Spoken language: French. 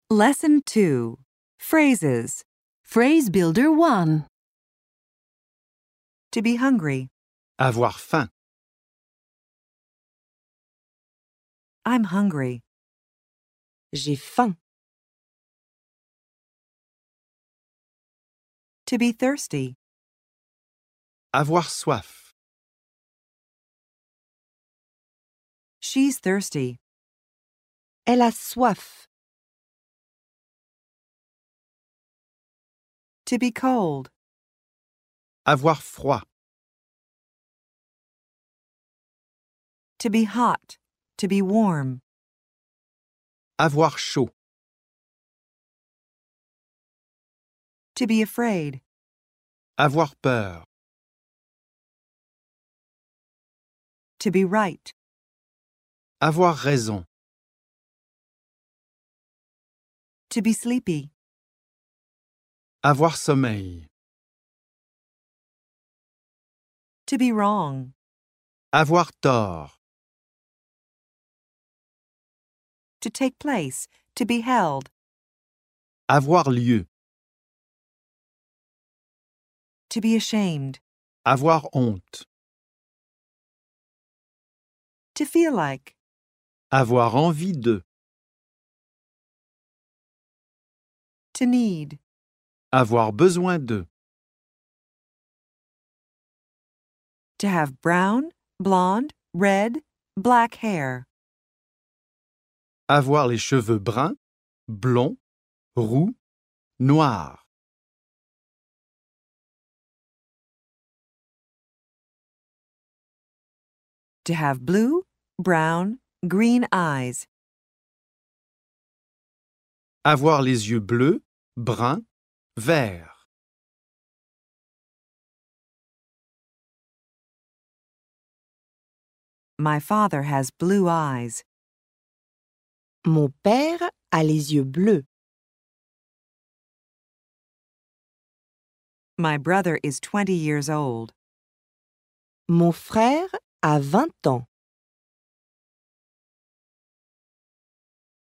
Lesson 2. Phrases. Phrase Builder 1. To be hungry. Avoir faim. I'm hungry. J'ai faim. To be thirsty. Avoir soif. She's thirsty. Elle a soif. To be cold. Avoir froid. To be hot. To be warm. Avoir chaud. To be afraid. Avoir peur. To be right. Avoir raison. To be sleepy. Avoir sommeil. To be wrong. Avoir tort. To take place. To be held. Avoir lieu. To be ashamed. Avoir honte. To feel like. Avoir envie de. To need. Avoir besoin de. To have brown, blonde, red, black hair. Avoir les cheveux bruns, blonds, roux, noirs. To have blue, brown, green eyes. Avoir les yeux bleus, bruns, verts. My father has blue eyes. Mon père a les yeux bleus. My brother is 20 years old. Mon frère a 20 ans.